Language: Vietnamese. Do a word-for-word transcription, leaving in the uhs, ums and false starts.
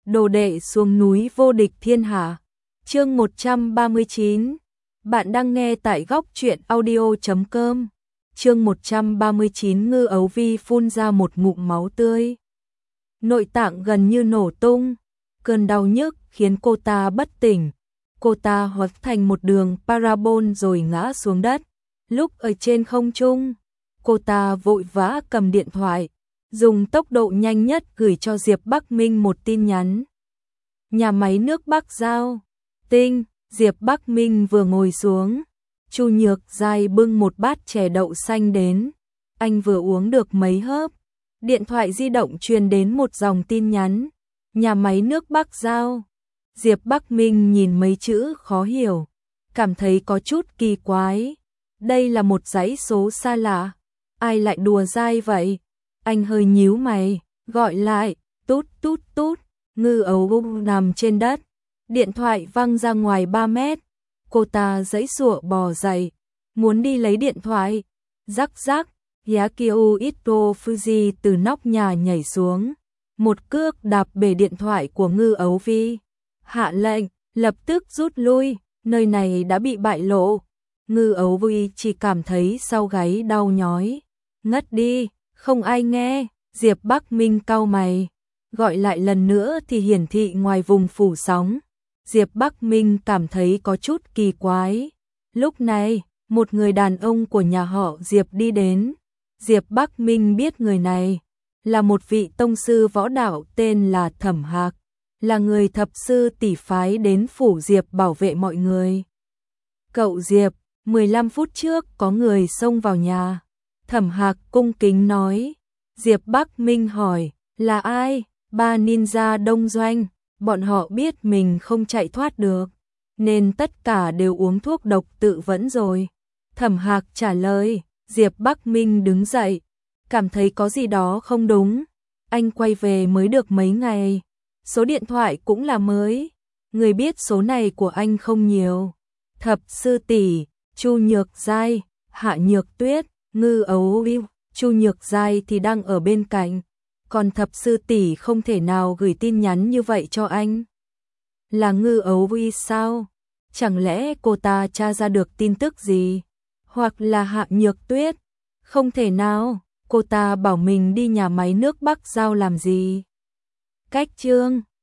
Đồ đệ xuống núi vô địch thiên hạ. Chương một trăm ba mươi chín. Bạn đang nghe tại góc truyện audio chấm com. Chương một trăm ba mươi chín. Ngư Ấu Vi phun ra một ngụm máu tươi. Nội tạng gần như nổ tung, cơn đau nhức khiến cô ta bất tỉnh. Cô ta hóa thành một đường parabol rồi ngã xuống đất. Lúc ở trên không trung, cô ta vội vã cầm điện thoại, dùng tốc độ nhanh nhất gửi cho Diệp Bắc Minh một tin nhắn. Nhà máy nước Bắc Giao, Tinh. Diệp Bắc Minh vừa ngồi xuống, Chu Nhược Giai bưng một bát chè đậu xanh đến. Anh vừa uống được mấy hớp, điện thoại di động truyền đến một dòng tin nhắn. Nhà máy nước Bắc Giao. Diệp Bắc Minh nhìn mấy chữ khó hiểu, cảm thấy có chút kỳ quái. Đây là một dãy số xa lạ, ai lại đùa dai vậy? Anh hơi nhíu mày, gọi lại, tút tút tút. Ngư Ấu nằm trên đất, điện thoại văng ra ngoài ba mét. Cô ta giãy giụa bò dậy, muốn đi lấy điện thoại. Rắc rắc, Yakio Ito Fuji từ nóc nhà nhảy xuống, một cước đạp bể điện thoại của Ngư Ấu Vi. Hạ lệnh, lập tức rút lui, nơi này đã bị bại lộ. Ngư Ấu Vi chỉ cảm thấy sau gáy đau nhói. Ngất đi, không ai nghe. Diệp Bắc Minh cau mày, gọi lại lần nữa thì hiển thị ngoài vùng phủ sóng. Diệp Bắc Minh cảm thấy có chút kỳ quái. Lúc này, một người đàn ông của nhà họ Diệp đi đến. Diệp Bắc Minh biết người này là một vị tông sư võ đạo tên là Thẩm Hạc, là người thập sư tỷ phái đến phủ Diệp bảo vệ mọi người. Cậu Diệp, mười lăm phút trước có người xông vào nhà. Thẩm Hạc cung kính nói. Diệp Bắc Minh hỏi, là ai? Ba ninja đông doanh, bọn họ biết mình không chạy thoát được, nên tất cả đều uống thuốc độc tự vẫn rồi. Thẩm Hạc trả lời. Diệp Bắc Minh đứng dậy, cảm thấy có gì đó không đúng. Anh quay về mới được mấy ngày, số điện thoại cũng là mới, người biết số này của anh không nhiều. Thập sư tỷ, Chu Nhược Giai, Hạ Nhược Tuyết, Ngư Ấu Vi. Chu Nhược Giai thì đang ở bên cạnh, còn thập sư tỷ không thể nào gửi tin nhắn như vậy cho anh. Là Ngư Ấu Vi sao? Chẳng lẽ cô ta tra ra được tin tức gì? Hoặc là Hạ Nhược Tuyết? Không thể nào, cô ta bảo mình đi nhà máy nước Bắc Giao làm gì? Cách chương